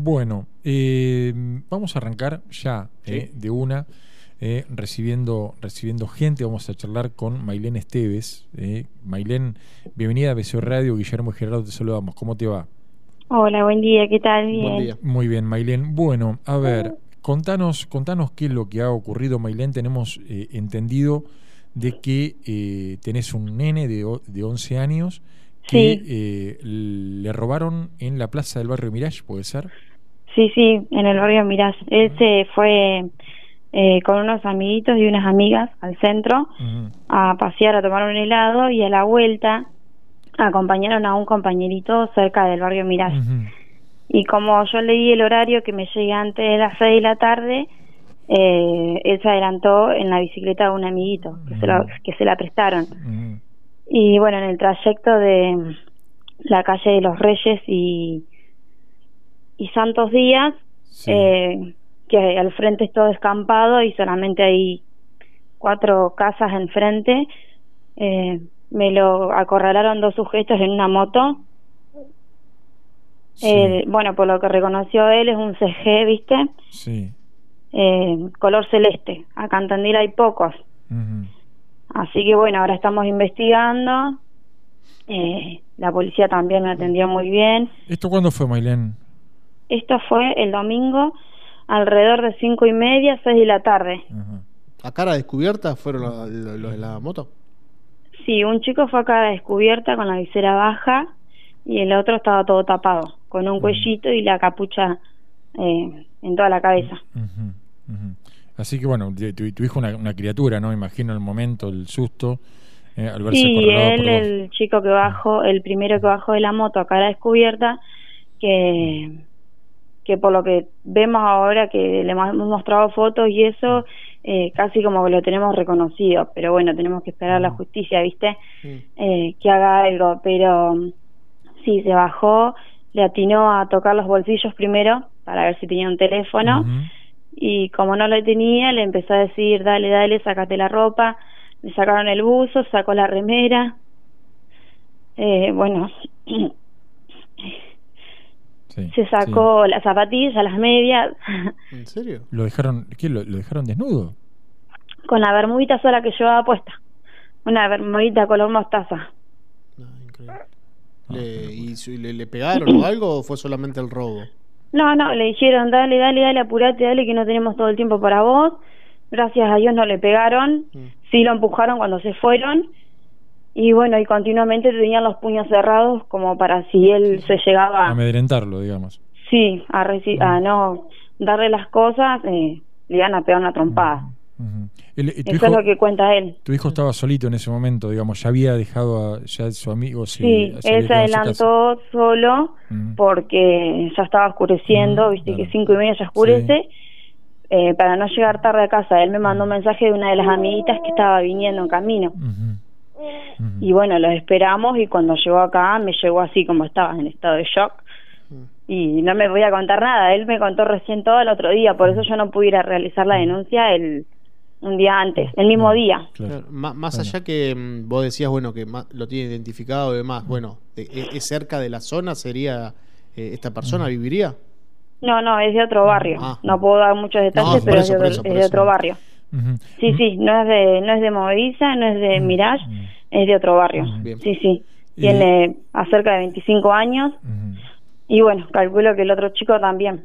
Bueno, vamos a arrancar ya de una, recibiendo gente. Vamos a charlar con Maylén Esteves. Maylén, bienvenida a BCO Radio. Guillermo y Gerardo, te saludamos. ¿Cómo te va? Hola, buen día, ¿qué tal? Bien. Buen día. Muy bien, Maylén. Bueno, a ver, contanos qué es lo que ha ocurrido, Maylén. Tenemos entendido de que tenés un nene de 11 años que le robaron en la plaza del barrio Mirage, ¿puede ser? Sí, en el barrio Mirage. Él se fue con unos amiguitos y unas amigas al centro a pasear, a tomar un helado, y a la vuelta acompañaron a un compañerito cerca del barrio Mirage. Y como yo leí el horario que me llegué antes de las 6 de la tarde, él se adelantó en la bicicleta de un amiguito que se la prestaron. Y bueno, en el trayecto de la calle de los Reyes y Santos Díaz, que al frente es todo descampado y solamente hay 4 casas enfrente, me lo acorralaron 2 sujetos en una moto. Bueno, por lo que reconoció él, es un CG, ¿viste? Sí. Color celeste. Acá en Tandil hay pocos. Así que bueno, ahora estamos investigando. La policía también me atendió muy bien. ¿Esto cuándo fue, Maylén? Esto fue el domingo, alrededor de 5:30, 6 de la tarde. ¿A cara descubierta fueron los de la moto? Sí, un chico fue a cara descubierta con la visera baja y el otro estaba todo tapado, con un cuellito y la capucha en toda la cabeza. Así que bueno, tu hijo una criatura, ¿no? Imagino el momento, el susto, al verse Sí, acorralado él, por vos. el chico que bajó, el primero que bajó de la moto a cara descubierta, que por lo que vemos ahora, que le hemos mostrado fotos y eso, casi como que lo tenemos reconocido, pero bueno, tenemos que esperar a la justicia, ¿viste? Que haga algo, pero sí, se bajó, le atinó a tocar los bolsillos primero para ver si tenía un teléfono, y como no lo tenía, le empezó a decir, dale, sácate la ropa. Le sacaron el buzo, sacó la remera, bueno, se sacó las zapatillas, las medias. ¿En serio? ¿Lo dejaron desnudo? Con la bermudita sola que llevaba puesta, una bermudita color mostaza. Increíble. ¿Y le pegaron o algo, o fue solamente el robo? No, le dijeron, dale, apurate, dale, que no tenemos todo el tiempo para vos. Gracias a Dios no le pegaron. Sí lo empujaron cuando se fueron. Y bueno, y continuamente tenían los puños cerrados como para si él se llegaba... amedrentarlo, digamos. Sí, a no darle las cosas, le iban a pegar una trompada. Eso es lo que cuenta él. Tu hijo estaba solito en ese momento, digamos, ya había dejado ya su amigo. Sí, él se adelantó solo porque ya estaba oscureciendo, viste que 5:30 ya oscurece. Para no llegar tarde a casa, él me mandó un mensaje de una de las amiguitas que estaba viniendo en camino. Y bueno, los esperamos, y cuando llegó acá me llegó así como estaba, en estado de shock. Y no me voy a contar nada, él me contó recién todo el otro día, por eso yo no pude ir a realizar la denuncia un día antes, el mismo día. Claro. Más allá que vos decías, bueno, que lo tiene identificado y demás, bueno, ¿es cerca de la zona? ¿Sería esta persona viviría? No, es de otro barrio. No puedo dar muchos detalles, pero es de otro barrio. Sí, no es de Movediza, no es de Mirage, es de otro barrio. Sí. Tiene acerca de 25 años. Y bueno, calculo que el otro chico también.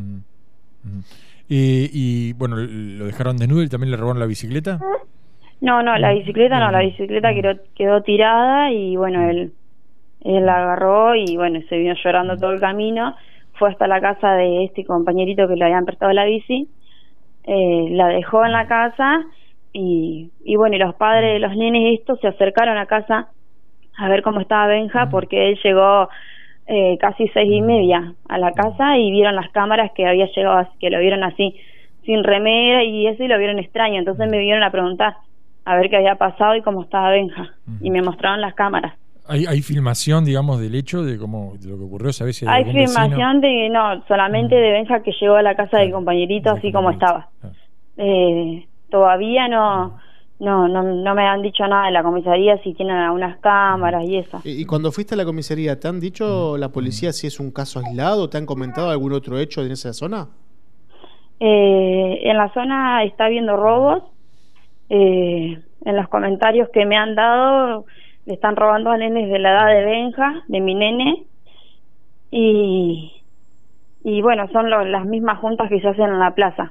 Y bueno, ¿lo dejaron desnudo y también le robaron la bicicleta? No, la bicicleta no, la bicicleta quedó tirada, y bueno, él la agarró y bueno, se vino llorando todo el camino. Fue hasta la casa de este compañerito que le habían prestado la bici, la dejó en la casa, y bueno, y los padres de los nenes estos se acercaron a casa a ver cómo estaba Benja, porque él llegó casi 6:30 a la casa y vieron las cámaras que había llegado, que lo vieron así, sin remera y eso, y lo vieron extraño. Entonces me vinieron a preguntar a ver qué había pasado y cómo estaba Benja, y me mostraron las cámaras. ¿Hay filmación, digamos, del hecho de lo que ocurrió? ¿Sabés si hay filmación de solamente de Benja, que llegó a la casa del compañerito así como estaba. Todavía no no me han dicho nada de la comisaría, si tienen algunas cámaras y eso. Y cuando fuiste a la comisaría, ¿te han dicho la policía si es un caso aislado? ¿Te han comentado algún otro hecho en esa zona? En la zona está habiendo robos. En los comentarios que me han dado, le están robando a nenes de la edad de Benja, de mi nene, y bueno, son las mismas juntas que se hacen en la plaza.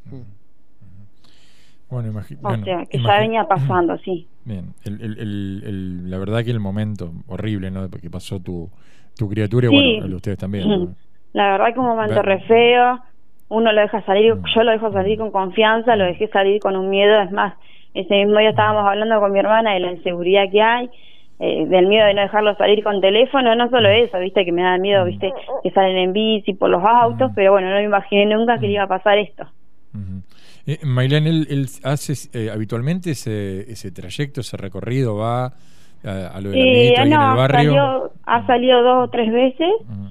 Bueno, o sea, que ya venía pasando, sí. Bien, la verdad que el momento horrible, ¿no? Porque pasó tu criatura y sí. Bueno, el de ustedes también, ¿no? La verdad que un momento re feo. Uno lo deja salir, yo lo dejo salir con confianza, lo dejé salir con un miedo. Es más, ese mismo día estábamos hablando con mi hermana de la inseguridad que hay, del miedo de no dejarlo salir con teléfono. No solo eso, viste, que me da miedo, viste, que salen en bici por los autos, pero bueno, no me imaginé nunca que le iba a pasar esto. Maylén, él hace habitualmente ese trayecto, ese recorrido, va a lo del amiguito ahí en el barrio. Ha salido 2 o 3 veces.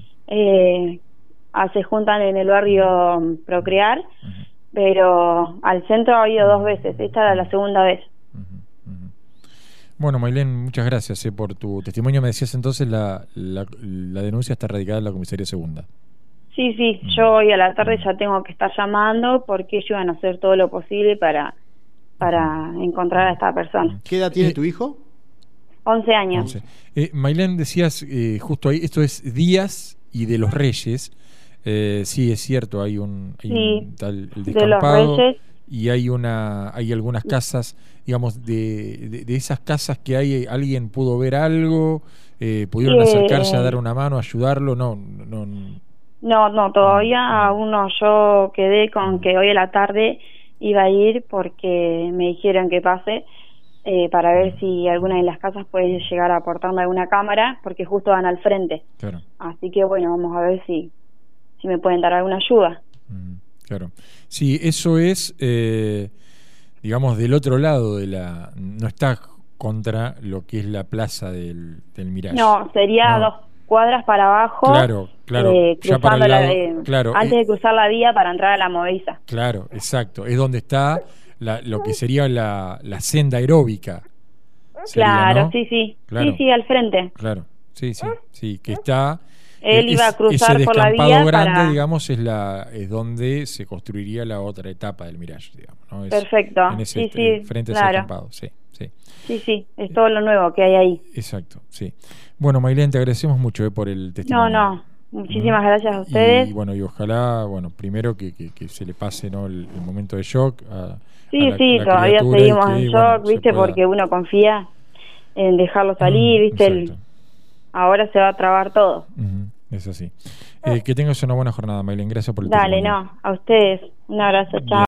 Se juntan en el barrio Procrear, pero al centro ha ido 2 veces. Esta era la segunda vez. Bueno, Maylén, muchas gracias por tu testimonio. Me decías entonces la denuncia está radicada en la comisaría segunda. Sí, yo hoy a la tarde ya tengo que estar llamando porque ellos van a hacer todo lo posible para encontrar a esta persona. ¿Qué edad tiene tu hijo? 11 años. 11. Maylén, decías justo ahí, esto es Días y de los Reyes. Sí, es cierto, hay un tal el descampado de los Reyes. Y hay algunas casas, digamos, de esas casas que hay, alguien pudo ver algo, pudieron acercarse a dar una mano, ayudarlo, no, todavía aún no. Yo quedé con que hoy a la tarde iba a ir porque me dijeron que pase para ver si alguna de las casas puede llegar a aportarme alguna cámara, porque justo van al frente. Claro. Así que bueno, vamos a ver si me pueden dar alguna ayuda. Claro. Sí, eso es, digamos, del otro lado no está contra lo que es la plaza del Mirage. No, sería 2 cuadras para abajo. Claro. Ya para el lado, antes de cruzar la vía para entrar a la Movediza. Claro, exacto. Es donde está lo que sería la senda aeróbica. Claro, ¿no? Sí. Claro. Sí, al frente. Claro, sí, que está. Él iba a cruzar ese por la vía. descampado grande, digamos, es donde se construiría la otra etapa del Mirage, digamos, ¿no? Perfecto. En ese frente a ese descampado, sí. Sí, es todo lo nuevo que hay ahí. Exacto, sí. Bueno, Maylén, te agradecemos mucho por el testimonio. Muchísimas gracias a ustedes. Y ojalá, primero que se le pase, ¿no?, el momento de shock Sí, todavía seguimos en shock, viste, porque uno confía en dejarlo salir, viste, ahora se va a trabar todo. Es así. Que tengas una buena jornada, Maylén. Gracias por el testimonio. Dale, a ustedes. Un abrazo, chao.